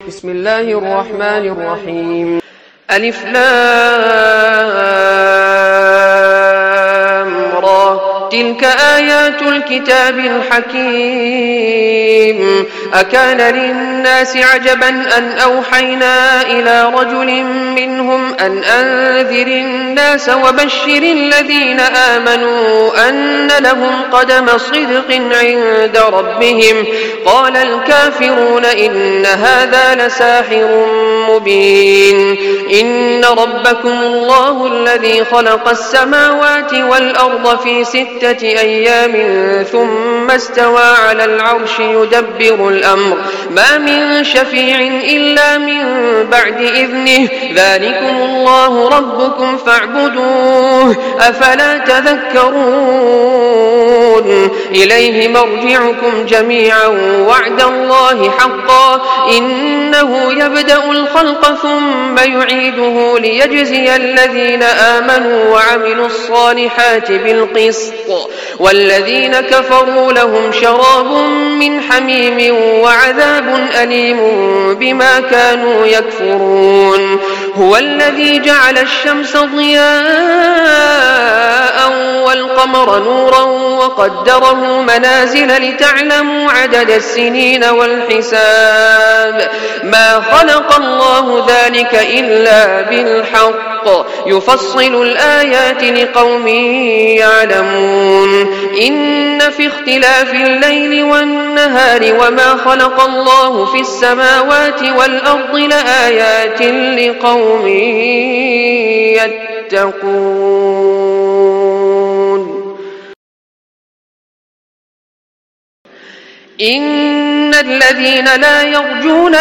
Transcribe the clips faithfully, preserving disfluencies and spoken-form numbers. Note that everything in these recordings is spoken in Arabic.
بسم الله الرحمن الرحيم. ألف لام را، تلك آيات الكتاب الحكيم. أكان للناس عجبا أن أوحينا إلى رجل منهم أن أنذر الناس وبشر الذين آمنوا أن لهم قدم صدق عند ربهم. قال الكافرون إن هذا لساحر مبين. إن ربكم الله الذي خلق السماوات والأرض في ستة أيام ثم استوى على العرش يدبر الأمر، ما من شفيع إلا من بعد إذنه، ذلكم الله ربكم فاعبدوه، أفلا تذكرون. إليه مرجعكم جميعا وعد الله حقا، إنه يبدأ الخلق ثم يعيده ليجزي الذين آمنوا وعملوا الصالحات بالقسط، والذين كفروا لهم شراب من حميم وعذاب أليم بما كانوا يكفرون. هو الذي جعل الشمس ضياء والقمر نورا وقدره منازل لتعلموا عدد السنين والحساب، ما خلق الله ذلك إلا بالحق، يفصل الآيات لقوم يعلمون. إن في اختلاف الليل والنهار وما خلق الله في السماوات والأرض لآيات لقوم يتقون. إن الذين لا يرجون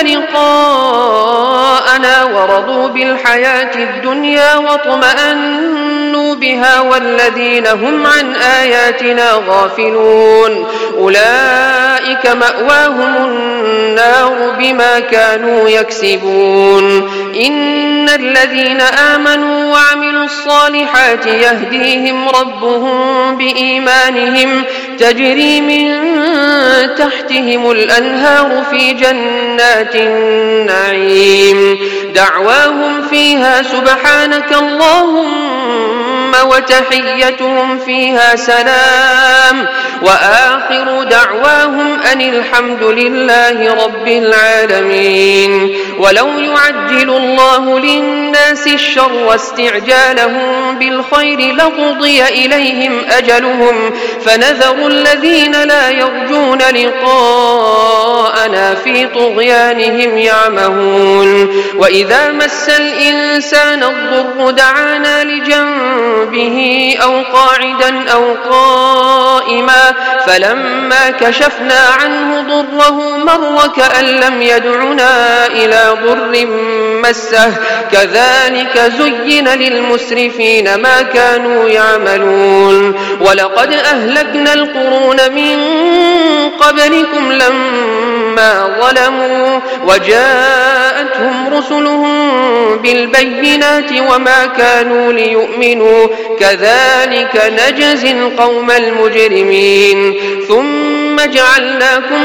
لقاءنا ورضوا بالحياة الدنيا واطمأنوا بها والذين هم عن آياتنا غافلون أولئك مأواهم النار بما كانوا يكسبون. إن الذين آمنوا وعملوا الصالحات يهديهم ربهم بإيمانهم، تجري من تحتهم الأنهار في جنات النعيم، دعواهم فيها سبحانك اللهم وتحيتهم فيها سلام، وآخر دعواهم أن الحمد لله رب العالمين. ولو يعجل الله للناس الشر واستعجالهم بالخير لقضي إليهم أجلهم، فنذر الذين لا يرجون لقاءنا في طغيانهم يعمهون. وإذا مس الإنسان الضر دعانا لجنبه أو قاعدا أو قائما، فلما كشفنا عنه ضره مر كأن لم يدعنا إلى ضر مسه، كذلك زين للمسرفين ما كانوا يعملون. ولقد أهلكنا القرون من قبلكم لما ظلموا وجاءتهم رسلهم بالبينات وما كانوا ليؤمنوا، كذلك نجزي القوم المجرمين. ثم جعلناكم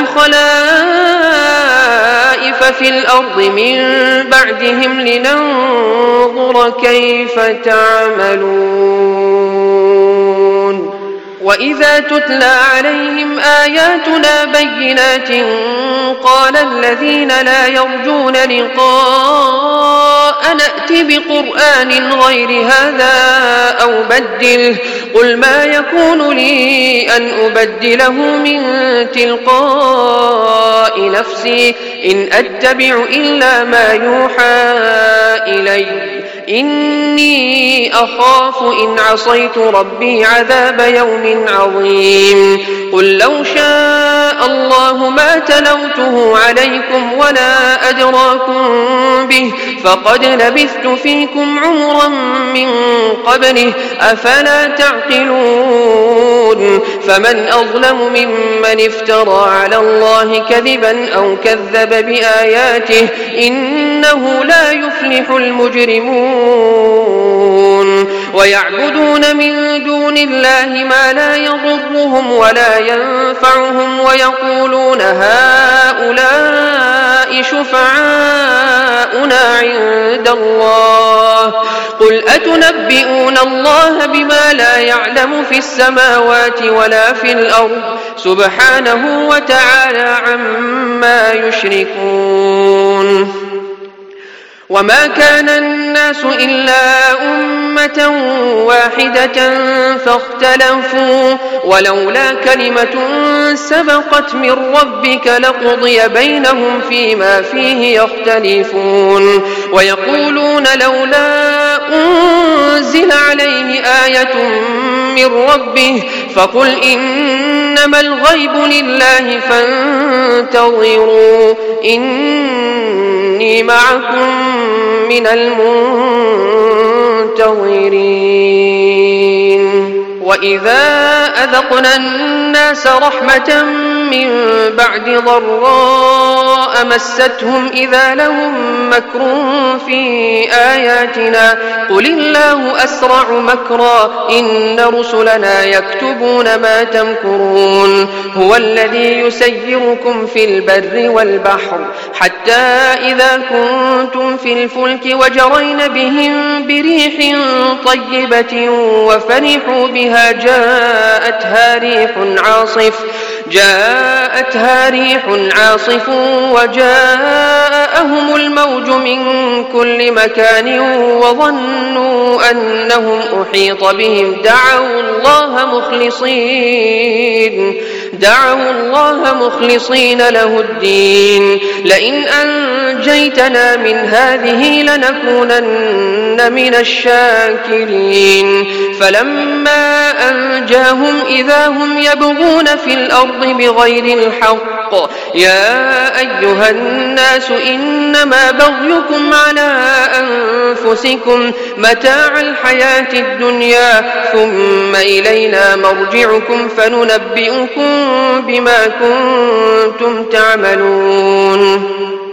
خلائف في الأرض من بعدهم لننظر كيف تعملون. وإذا تتلى عليهم آياتنا بينات قال الذين لا يرجون لقاء نأت بقرآن غير هذا أو بدله، قل ما يكون لي أن أبدله من تلقاء نفسي، إن أتبع إلا ما يوحى إلي، إني أخاف إن عصيت ربي عذاب يوم عظيم. قل لو شاء الله ما تلوته عليكم ولا أدراكم به، فقد لبثت فيكم عمرا من قبله، أفلا تعقلون. فمن أظلم ممن افترى على الله كذبا أو كذب بآياته، إنه لا يفلح المجرمون. ويعبدون من دون الله ما لا يضرهم ولا ينفعهم ويقولون هؤلاء شفعاء عند الله قل أتنبئون الله بما لا يعلم في السماوات ولا في الأرض سبحانه وتعالى عما يشركون وما كان الناس إلا أمة واحدة فاختلفوا ولولا كلمة سبقت من ربك لقضي بينهم فيما فيه يختلفون ويقولون لولا أنزل عليه آية من ربه فقل إنما الغيب لله فانتظروا إني معكم من المنتظرين وإذا أذقنا الناس رحمة من بعد ضراء مستهم إذا لهم مكر في آياتنا قل الله أسرع مكرا إن رسلنا يكتبون ما تمكرون هو الذي يسيركم في البر والبحر حتى إذا كنتم في الفلك وجرين بهم بريح طيبة وفرحوا بها جاءتها ريح عاصف جاءتها ريح عاصف وجاءهم الموج من كل مكان وظنوا أنهم أحيط بهم دعوا الله مخلصين دعوا الله مخلصين له الدين لئن أنجيتنا من هذه لنكونن من الشاكرين فلما أنجاهم إذا هم يبغون في الأرض بغير الحق يا أيها الناس إنما بغيكم على أنفسكم متاع الحياة الدنيا ثم إلينا مرجعكم فننبئكم بما كنتم تعملون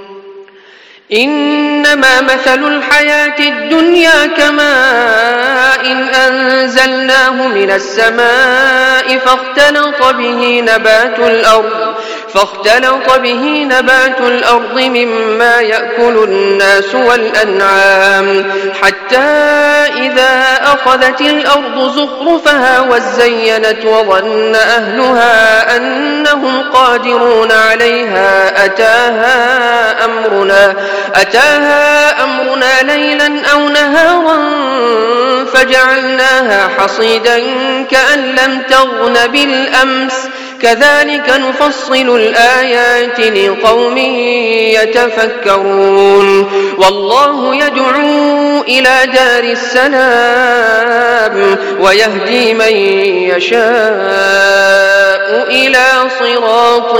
إنما مثل الحياة الدنيا كماء إن أنزلناه من السماء فاختلط به نبات الأرض فاختلط به نبات الأرض مما يأكل الناس والأنعام حتى إذا أخذت الأرض زخرفها وزينت وظن أهلها أنهم قادرون عليها أتاها أمرنا أتاها أمرنا ليلا أو نهارا فجعلناها حصيدا كأن لم تغن بالأمس كذلك نفصل الآيات لقوم يتفكرون والله يدعو إلى دار السلام ويهدي من يشاء إلى صراط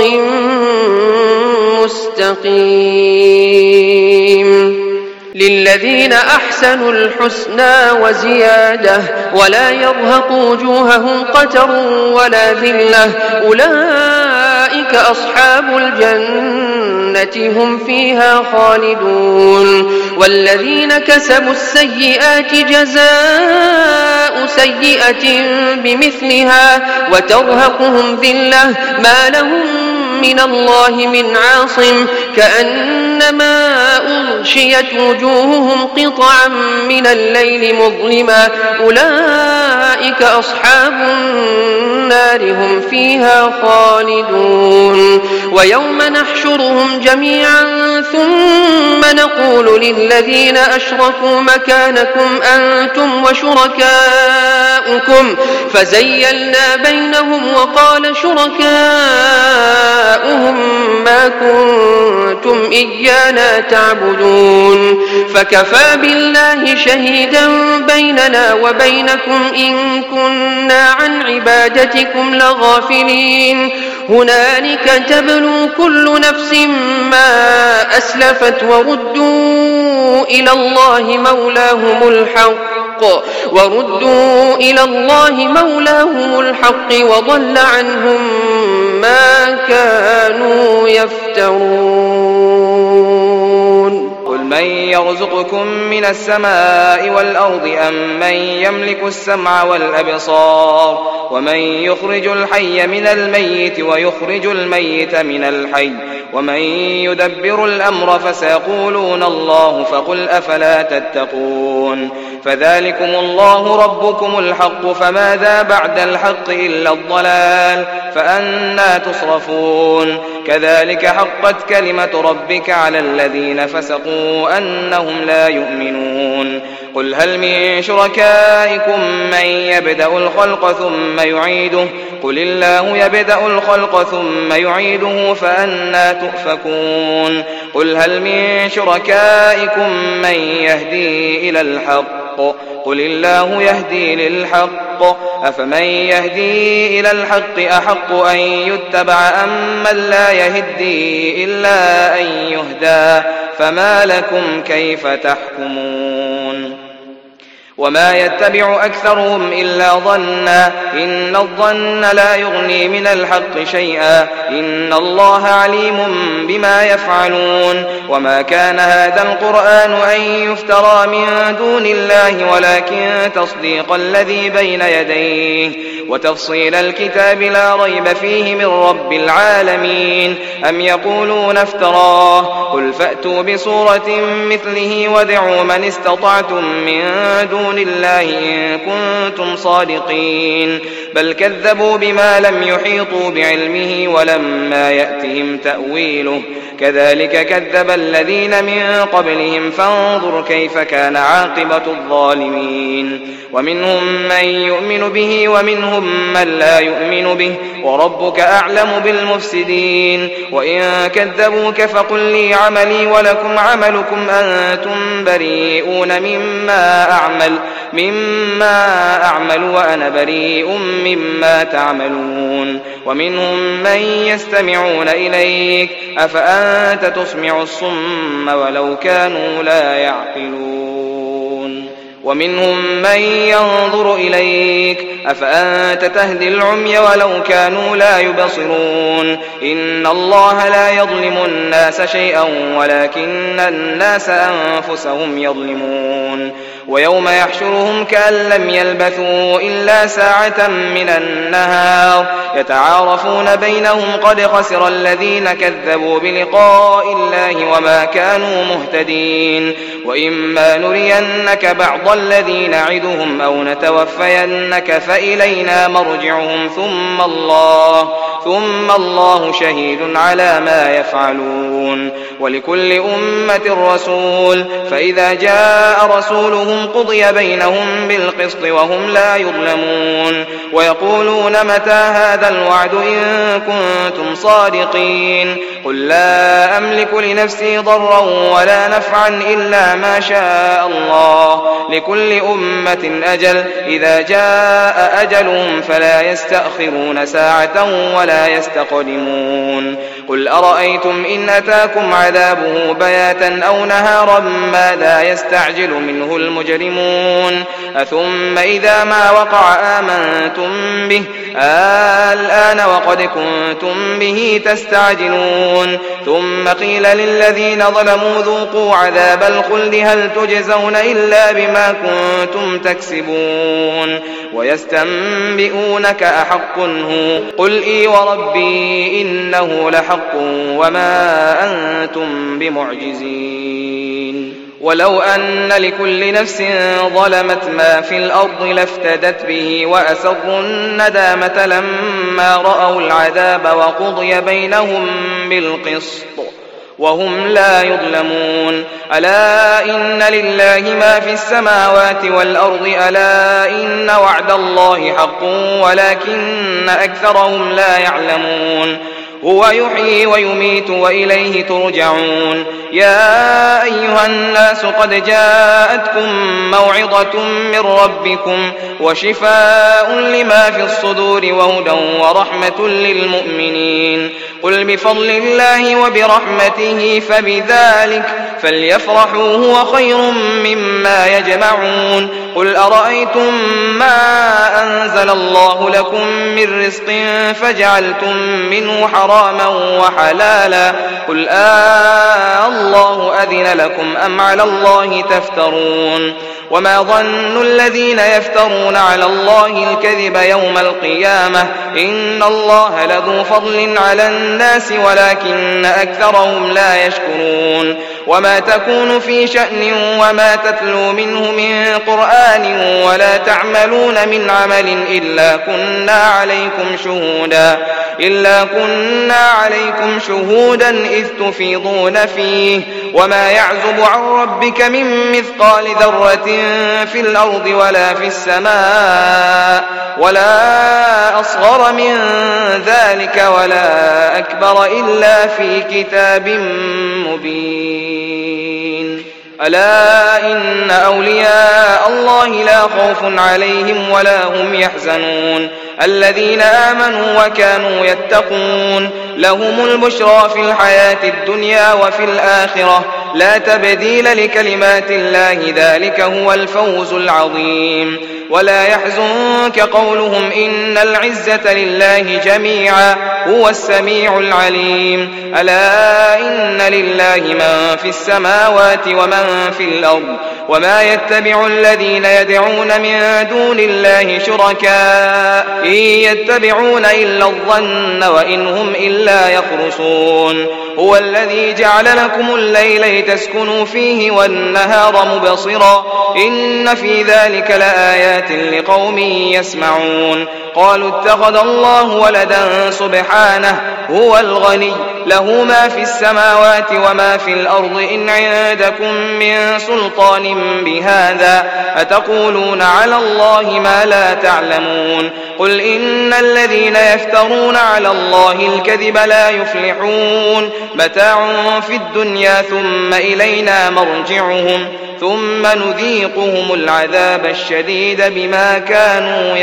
مستقيم للذين أحسنوا الحسنى وزيادة ولا يرهق وجوههم قتر ولا ذلة أولئك أصحاب الجنة هم فيها خالدون والذين كسبوا السيئات جزاء سيئة بمثلها وترهقهم ذلة ما لهم من الله من عاصم كأنما أغشيت وجوههم قطعا من الليل مظلما أولئك أصحاب النار هم فيها خالدون ويوم نحشرهم جميعا ثم نقول للذين أشركوا مكانكم أنتم وشركاؤكم فزيلنا بينهم وقال شركاؤهم ما كنتم إيانا تعبدون فكفى بالله شهيدا بيننا وبينكم إن كنا عن عبادتكم لغافلين هنالك تبلو كل نفس ما أسلفت وردوا إلى الله مولاهم الحق وردوا إلى الله مولاهم الحق وضل عنهم ما كانوا يفترون قل من يرزقكم من السماء والأرض أم من يملك السمع والأبصار ومن يخرج الحي من الميت ويخرج الميت من الحي ومن يدبر الأمر فسيقولون الله فقل أفلا تتقون فذلكم الله ربكم الحق فماذا بعد الحق إلا الضلال فأنى تصرفون كذلك حقت كلمة ربك على الذين فسقوا أنهم لا يؤمنون قل هل من شركائكم من يبدأ الخلق ثم يعيده قل الله يبدأ الخلق ثم يعيده فأنى تؤفكون قل هل من شركائكم من يهدي إلى الحق قل الله يهدي للحق أفمن يهدي إلى الحق أحق أن يتبع أم من لا يهدي إلا أن يهدى فما لكم كيف تحكمون وما يتبع أكثرهم إلا ظنا إن الظن لا يغني من الحق شيئا إن الله عليم بما يفعلون وما كان هذا القرآن أن يفترى من دون الله ولكن تصديق الذي بين يديه وتفصيل الكتاب لا ريب فيه من رب العالمين أم يقولون افتراه قل فأتوا بسورة مثله وادعوا من استطعتم من دون الله إن كنتم صادقين بل كذبوا بما لم يحيطوا بعلمه ولما يأتهم تأويله كذلك كذب الذين من قبلهم فانظر كيف كان عاقبة الظالمين ومنهم من يؤمن به ومنهم من لا يؤمن به وربك أعلم بالمفسدين وإن كذبوك فقل لي عملي ولكم عملكم أنتم بريئون مما أعمل مما أعمل وأنا بريء مما تعملون ومنهم من يستمعون إليك أفأنت تسمع الصم ولو كانوا لا يعقلون ومنهم من ينظر إليك أفأنت تهدي العمي ولو كانوا لا يبصرون إن الله لا يظلم الناس شيئا ولكن الناس أنفسهم يظلمون ويوم يحشرهم كأن لم يلبثوا إلا ساعة من النهار يتعارفون بينهم قد خسر الذين كذبوا بلقاء الله وما كانوا مهتدين وإما نرينك بعض الذي نعدهم أو نتوفينك فإلينا مرجعهم ثم الله ثم الله شهيد على ما يفعلون ولكل أمة رسول فإذا جاء رسولهم قضي بينهم بالقسط وهم لا يظلمون ويقولون متى هذا الوعد إن كنتم صادقين قل لا أملك لنفسي ضرا ولا نفعا إلا ما شاء الله لكل أمة أجل إذا جاء أجلهم فلا يستأخرون ساعة ولا يستقدمون قل أرأيتم إن أتاكم عذابه بياتا أو نهارا ماذا يستعجل منه المجرمون أثم إذا ما وقع آمنتم به الآن وقد كنتم به تستعجلون ثم قيل للذين ظلموا ذوقوا عذاب الخلد هل تجزون إلا بما كنتم تكسبون ويستنبئونك أحق هو قل إي وربي إنه لحق وما أنتم بمعجزين ولو أن لكل نفس ظلمت ما في الأرض لافتدت به وأسروا الندامة لما رأوا العذاب وقضي بينهم بالقسط وهم لا يظلمون ألا إن لله ما في السماوات والأرض ألا إن وعد الله حق ولكن أكثرهم لا يعلمون هو يحيي ويميت وإليه ترجعون يا أيها الناس قد جاءتكم موعظة من ربكم وشفاء لما في الصدور وهدى ورحمة للمؤمنين قل بفضل الله وبرحمته فبذلك فليفرحوا هو خير مما يجمعون قل أرأيتم ما أنزل الله لكم من رزق فجعلتم منه حراما وحلالا قل آه الله أذن لكم أم على الله تفترون وما ظن الذين يفترون على الله الكذب يوم القيامة إن الله لذو فضل على الناس ولكن أكثرهم لا يشكرون وما تكون في شأن وما تتلو منه من قرآن ولا تعملون من عمل إلا كنا عليكم شهودا إلا كنا عليكم شهودا إذ تفيضون فيه وما يعزب عن ربك من مثقال ذرة في الأرض ولا في السماء ولا أصغر من ذلك ولا أكبر إلا في كتاب مبين ألا إن أولياء الله لا خوف عليهم ولا هم يحزنون الذين آمنوا وكانوا يتقون لهم البشرى في الحياة الدنيا وفي الآخرة لا تبديل لكلمات الله ذلك هو الفوز العظيم ولا يحزنك قولهم إن العزة لله جميعا هو السميع العليم ألا إن لله من في السماوات ومن في الأرض وما يتبع الذين يدعون من دون الله شركاء إن يتبعون إلا الظن وإن هم إلا يخرصون هو الذي جعل لكم الليل لتسكنوا فيه والنهار مبصرا إن في ذلك لآيات لقوم يسمعون قالوا اتخذ الله ولدا سبحانه هو الغني له ما في السماوات وما في الأرض إن عندكم من سلطان بهذا أتقولون على الله ما لا تعلمون قل إن الذين يفترون على الله الكذب لا يفلحون متاع في الدنيا ثم إلينا مرجعهم ثم نذيقهم العذاب الشديد بما كانوا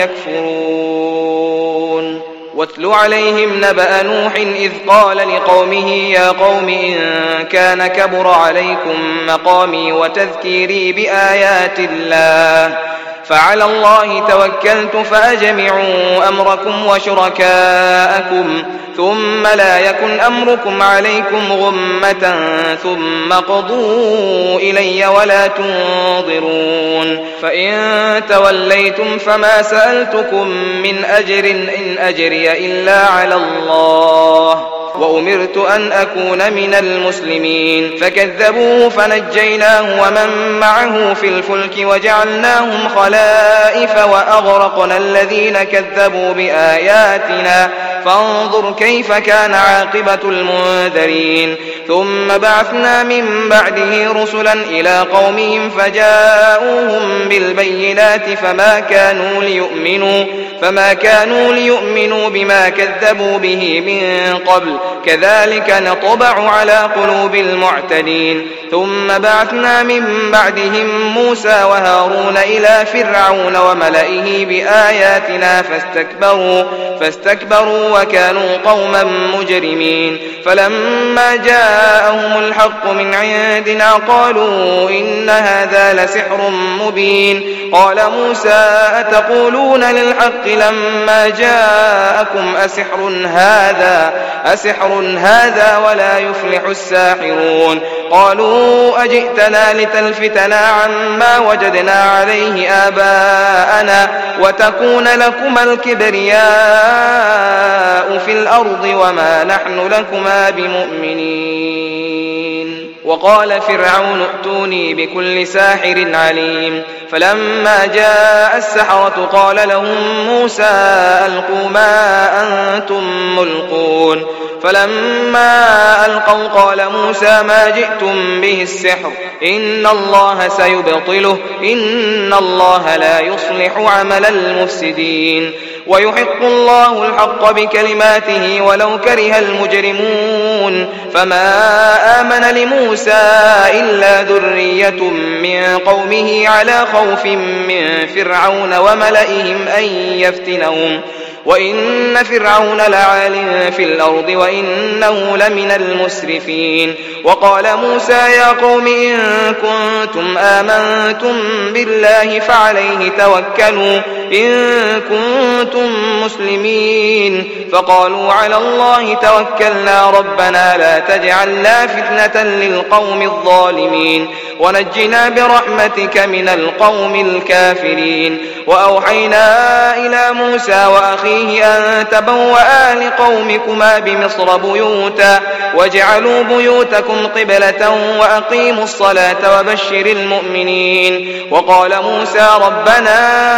يكفرون واتل عليهم نبأ نوح إذ قال لقومه يا قوم إن كان كبر عليكم مقامي وتذكيري بآيات الله فعلى الله توكلت فأجمعوا أمركم وشركاءكم ثم لا يكن أمركم عليكم غمة ثم قضوا إلي ولا تنظرون فإن توليتم فما سألتكم من أجر إن أجري إلا على الله وأمرت أن أكون من المسلمين فكذبوه فنجيناه ومن معه في الفلك وجعلناهم خلائف وأغرقنا الذين كذبوا بآياتنا فانظر كيف كان عاقبة المنذرين ثم بعثنا من بعده رسلا إلى قومهم فجاءوهم بالبينات فما كانوا ليؤمنوا فما كانوا ليؤمنوا بما كذبوا به من قبل كذلك نطبع على قلوب المعتدين ثم بعثنا من بعدهم موسى وهارون إلى فرعون وملئه بآياتنا فاستكبروا فاستكبروا وكانوا قوما مجرمين فلما جاءهم الحق من عندنا قالوا إن هذا لسحر مبين قال موسى أتقولون للحق لما جاءكم أسحر هذا أسحر هذا ولا يفلح الساحرون قالوا أجئتنا لتلفتنا عما وجدنا عليه آباءنا وتكون لكما الكبرياء في الأرض وما نحن لكما بمؤمنين وقال فرعون ائتوني بكل ساحر عليم فلما جاء السحرة قال لهم موسى ألقوا ما أنتم ملقون فلما ألقوا قال موسى ما جئتم به السحر إن الله سيبطله إن الله لا يصلح عمل المفسدين ويحق الله الحق بكلماته ولو كره المجرمون فما آمن لموسى إلا ذرية من قومه على خوف من فرعون وملئهم أن يفتنهم وإن فرعون لعال في الأرض وإنه لمن المسرفين. وقال موسى يا قوم إن كنتم آمنتم بالله فعليه توكلوا إن كنتم مسلمين. فقالوا على الله توكلنا ربنا لا تجعلنا فتنة للقوم الظالمين ونجنا برحمتك من القوم الكافرين. وأوحينا إلى موسى وأخيه أن تبوأ لقومكما بمصر بيوتا واجعلوا بيوتكم قبلة وأقيموا الصلاة وبشر المؤمنين. وقال موسى ربنا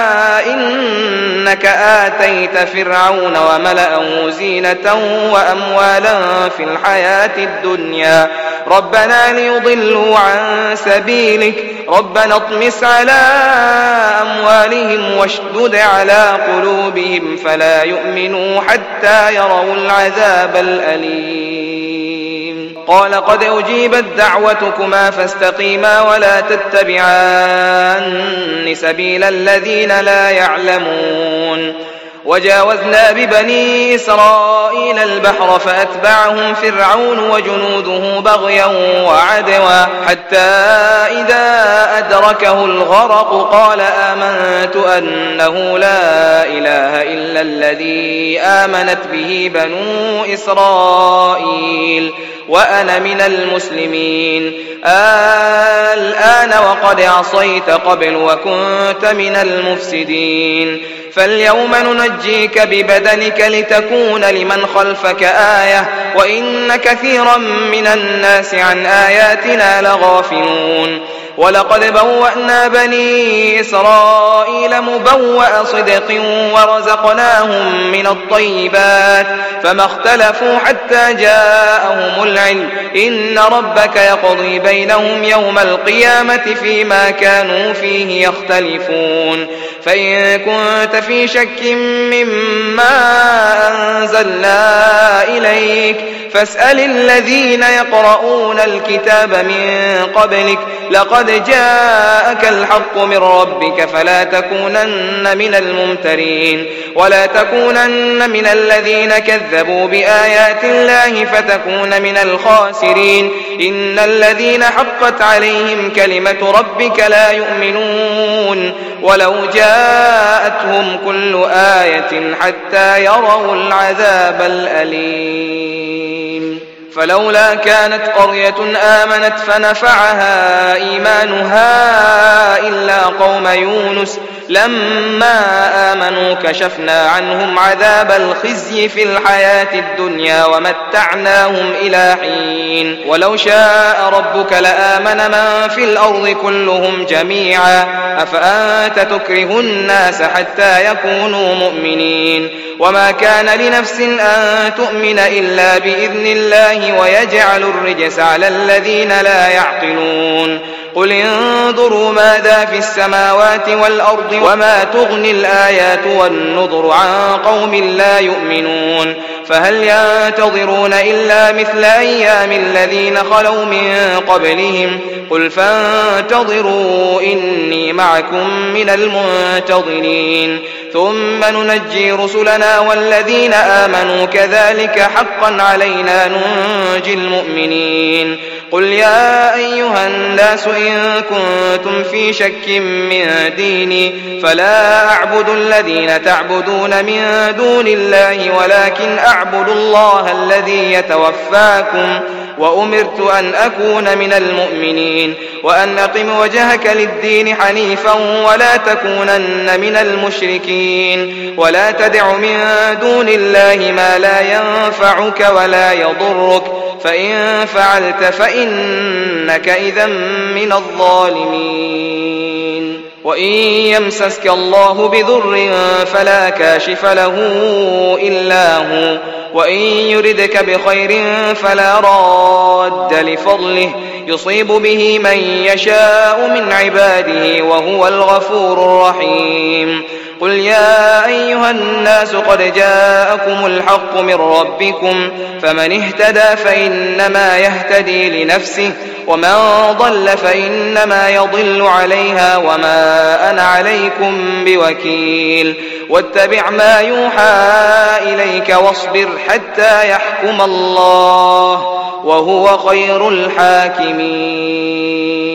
إنك آتيت فرعون وملأه زينة وأموالا في الحياة الدنيا ربنا ليضلوا عن سبيلك ربنا اطمس على أموالهم واشدد على قلوبهم فلا يؤمنوا حتى يروا العذاب الأليم. قال قد أجيبت دعوتكما فاستقيما ولا تتبعان سبيل الذين لا يعلمون. وجاوزنا ببني إسرائيل البحر فأتبعهم فرعون وجنوده بغيا وعدوا حتى إذا أدركه الغرق قال آمنت أنه لا إله إلا الذي آمنت به بنو إسرائيل وأنا من المسلمين. الآن وقد عصيت قبل وكنت من المفسدين فاليوم ننجيك ببدنك لتكون لمن خلفك آية وإن كثيرا من الناس عن آياتنا لغافلون. ولقد بوأنا بني إسرائيل مبوأ صدق ورزقناهم من الطيبات فما اختلفوا حتى جاءهم العلم إن ربك يقضي بينهم يوم القيامة فيما كانوا فيه يختلفون. فإن كنت في شك مما أنزلنا إليك فاسأل الذين يقرؤون الكتاب من قبلك لقد جاءك الحق من ربك فلا تكونن من الممترين ولا تكونن من الذين كذبوا بآيات الله فتكون من الخاسرين. إن الذين حقت عليهم كلمة ربك لا يؤمنون ولو جاءتهم كل آية حتى يروا العذاب الأليم. فلولا كانت قرية آمنت فنفعها إيمانها إلا قوم يونس لما آمنوا كشفنا عنهم عذاب الخزي في الحياة الدنيا ومتعناهم إلى حين. ولو شاء ربك لآمن من في الأرض كلهم جميعا أفأنت تكره الناس حتى يكونوا مؤمنين. وما كان لنفس أن تؤمن إلا بإذن الله ويجعل الرجس على الذين لا يعقلون. قل انظروا ماذا في السماوات والأرض وما تغني الآيات والنذر عن قوم لا يؤمنون. فهل ينتظرون إلا مثل أيام الذين خلوا من قبلهم قل فانتظروا إني معكم من المنتظرين ثم ننجي رسلنا والذين آمنوا كذلك حقا علينا ننجي المؤمنين. قل يا أيها الناس إن كنتم في شك من ديني فلا أعبد الذين تعبدون من دون الله ولكن أعبد الله الذي يتوفاكم وأمرت أن أكون من المؤمنين وأن أقم وجهك للدين حنيفا ولا تكونن من المشركين ولا تدع من دون الله ما لا ينفعك ولا يضرك فإن فعلت فإنك إذا من الظالمين. وإن يمسسك الله بضر فلا كاشف له إلا هو وإن يردك بخير فلا راد لفضله يصيب به من يشاء من عباده وهو الغفور الرحيم. قل يا أيها الناس الناس قد جاءكم الحق من ربكم فمن اهتدى فإنما يهتدي لنفسه ومن ضل فإنما يضل عليها وما أنا عليكم بوكيل واتبع ما يوحى إليك واصبر حتى يحكم الله وهو خير الحاكمين.